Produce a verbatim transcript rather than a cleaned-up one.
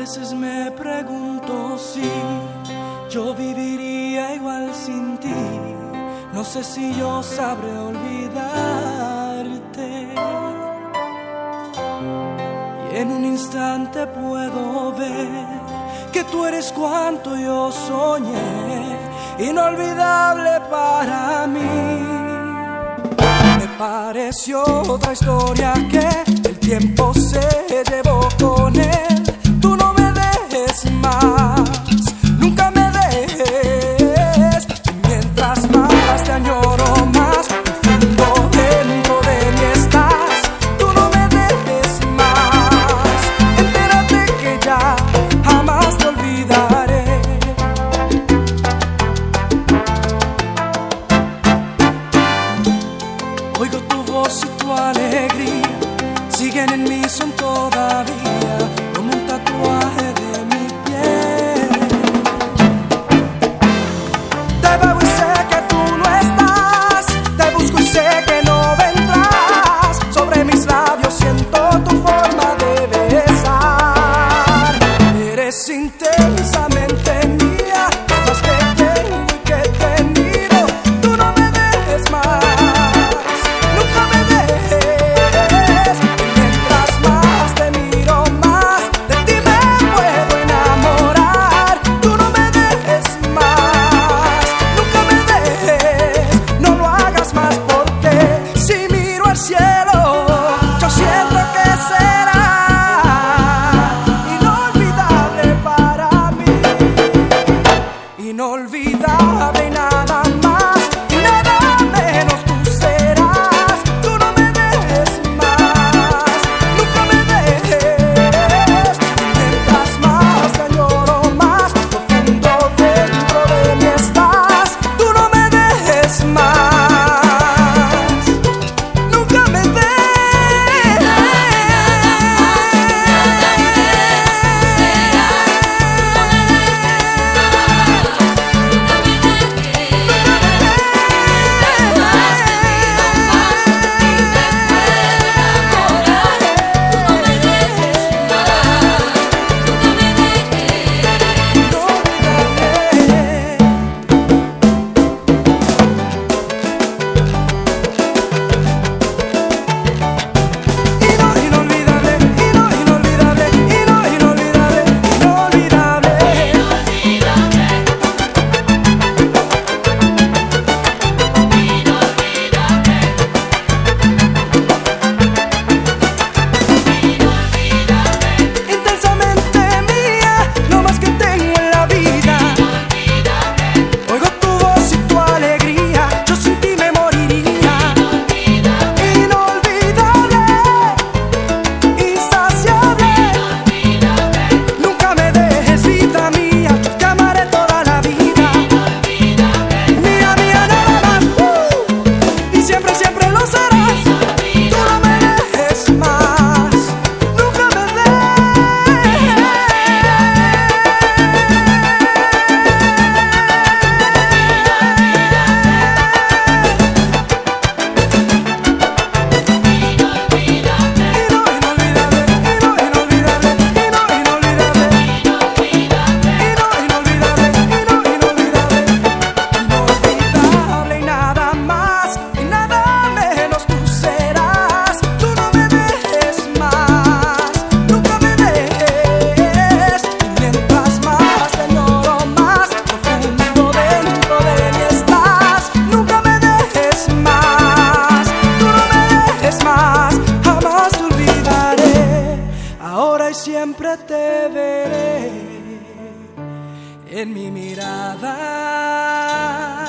veces me pregunto si yo viviría igual sin ti. No sé si yo sabré olvidarte. Y en un instante puedo ver que tú eres cuanto yo soñé, inolvidable para mí. Me pareció otra historia que el tiempo se llevó con él. Tú no me dejes más, nunca me dejes. Y mientras más te añoro, más profundo dentro de mí estás. Tú no me dejes más, entérate que ya jamás te olvidaré. Oigo tu voz y tu alegría, siguen en mí, son todavía como un tatuaje de mi piel. Te veo y sé que tú no estás, te busco y sé que no vendrás. Sobre mis labios siento tu forma de besar. Eres intensamente mía, más que tengo y que he tenido. Tú no me dejes más, nunca me dejes. Mientras más te miro, más de ti me puedo enamorar. Tú no me dejes más, nunca me dejes. No lo hagas más, porque si miro al cielo, yo siento que será inolvidable para mí. Inolvidable y nada más, y nada menos tú serás. Tú no me dejes más, nunca me dejes. Y mientras más te añoro, más profundo dentro de mí estás. Tú no me dejes más, nunca me dejes. Siempre te veré en mi mirada.